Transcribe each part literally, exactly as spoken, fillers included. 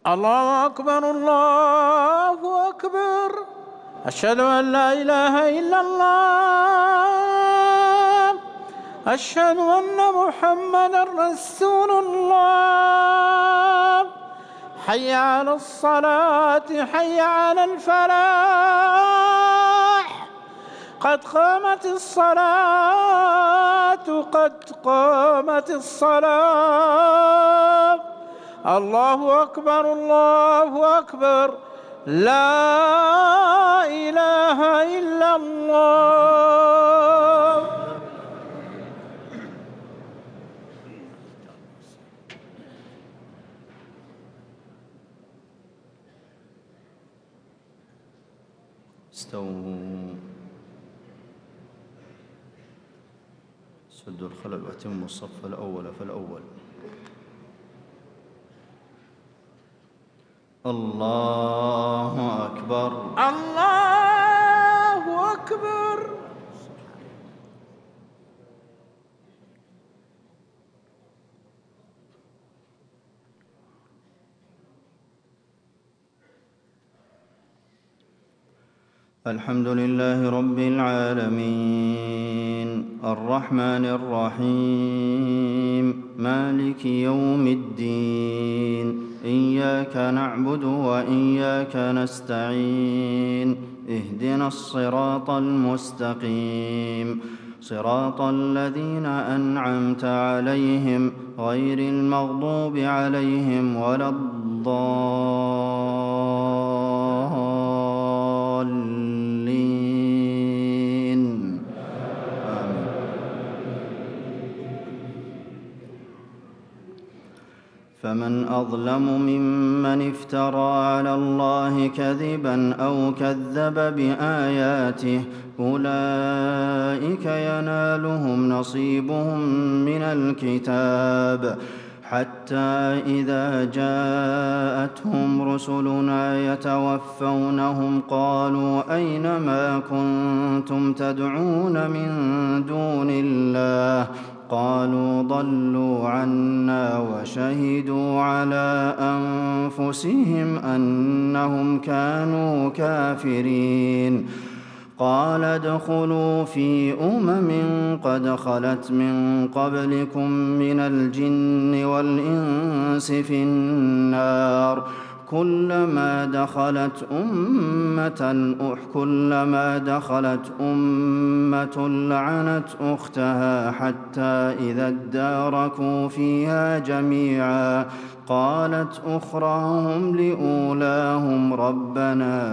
الله أكبر الله أكبر. أشهد أن لا إله إلا الله. أشهد أن محمدًا رسول الله. حي على الصلاة حي على الفلاح. قد قامت الصلاة قد قامت الصلاة. الله أكبر الله أكبر. لا إله إلا الله. استووا، سدوا الخلل واتموا الصف الأول فالأول. الله أكبر الله أكبر. الحمد لله رب العالمين الرحمن الرحيم مالك يوم الدين إياك نعبد وإياك نستعين اهدنا الصراط المستقيم صراط الذين أنعمت عليهم غير المغضوب عليهم ولا الضالين آمين. فمن أظلم ممن افترى على الله كذبا أو كذب بآياته أولئك ينالهم نصيبهم من الكتاب حتى إذا جاءتهم رسلنا يتوفونهم قالوا أين ما كنتم تدعون من دون الله قالوا ضلوا عنا وشهدوا على أنفسهم أنهم كانوا كافرين. قال ادخلوا في أمم قد خلت من قبلكم من الجن والإنس في النار كلما دخلت أمة كلما دخلت أمة لعنت أختها حتى إذا اداركوا فيها جميعا قالت أخراهم لأولاهم ربنا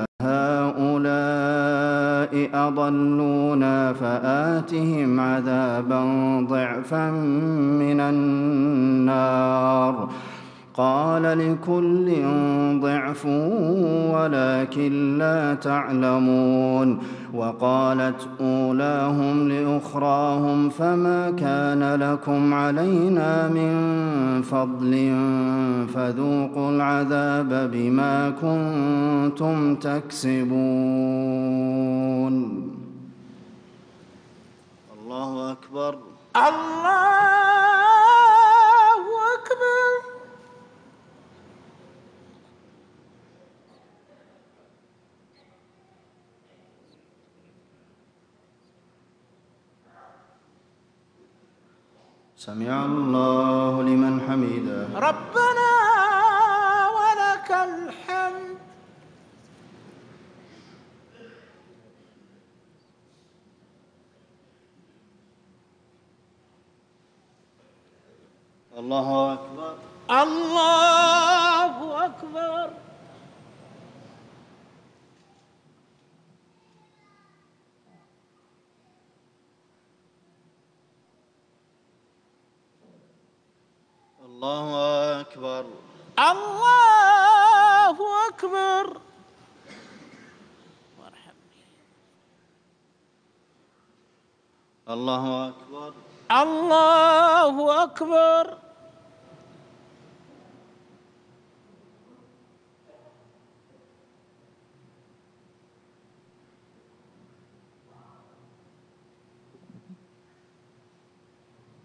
هؤلاء أضلونا فآتهم عذابا ضعفا من النار قال لكل ضعف ولكن لا تعلمون. وقالت أولاهم لأخراهم فما كان لكم علينا من فضل فذوقوا العذاب بما كنتم تكسبون. الله أكبر الله أكبر. سمع الله لمن حمده ربنا ولك الحمد. الله أكبر الله أكبر. الله أكبر الله أكبر. الله أكبر الله أكبر.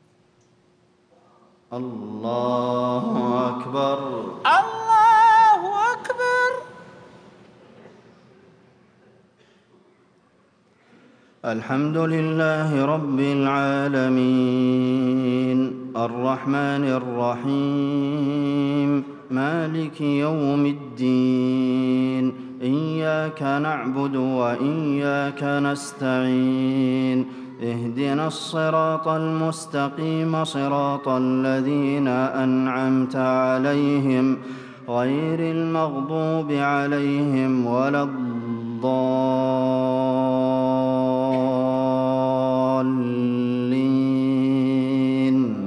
الله أكبر الله الحمد لله رب العالمين الرحمن الرحيم مالك يوم الدين إياك نعبد وإياك نستعين اهدنا الصراط المستقيم صراط الذين أنعمت عليهم غير المغضوب عليهم ولا الضالين.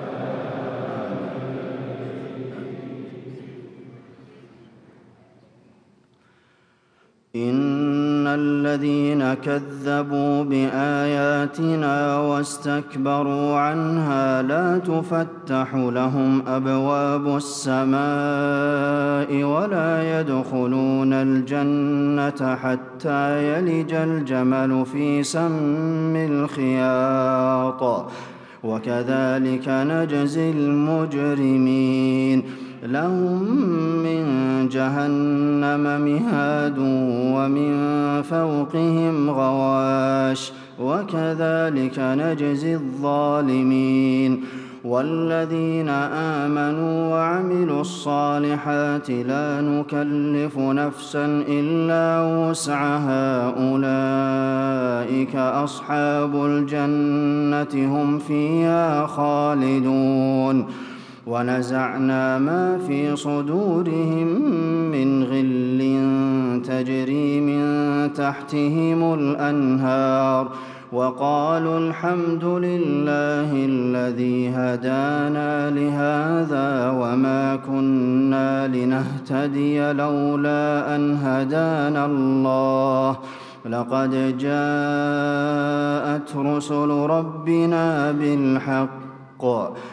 إن الذين كذبوا بآياتنا واستكبروا عنها لا تفتح لهم أبواب السماء ولا يدخلون الجنة حتى يلج الجمل في سم الخياط وكذلك نجزي المجرمين. لهم من جهنم مهاد ومن فوقهم غواش وكذلك نجزي الظالمين. والذين آمنوا وعملوا الصالحات لا نكلف نفسا إلا وسعها أولئك أصحاب الجنة هم فيها خالدون. ونزعنا ما في صدورهم من غل تجري من تحتهم الأنهار وقالوا الحمد لله الذي هدانا لهذا وما كنا لنهتدي لولا أن هدانا الله لقد جاءت رسل ربنا بالحق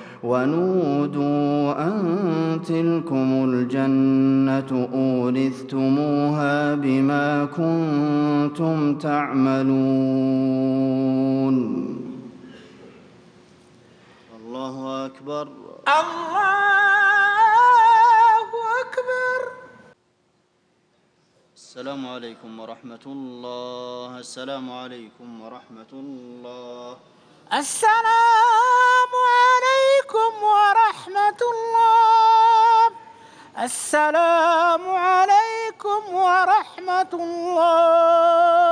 ونودوا أن تلكم الجنة أورثتموها بما كنتم تعملون. الله أكبر. الله أكبر. السلام عليكم ورحمة الله. السلام عليكم ورحمة الله. السلام عليكم ورحمة الله. السلام عليكم ورحمة الله.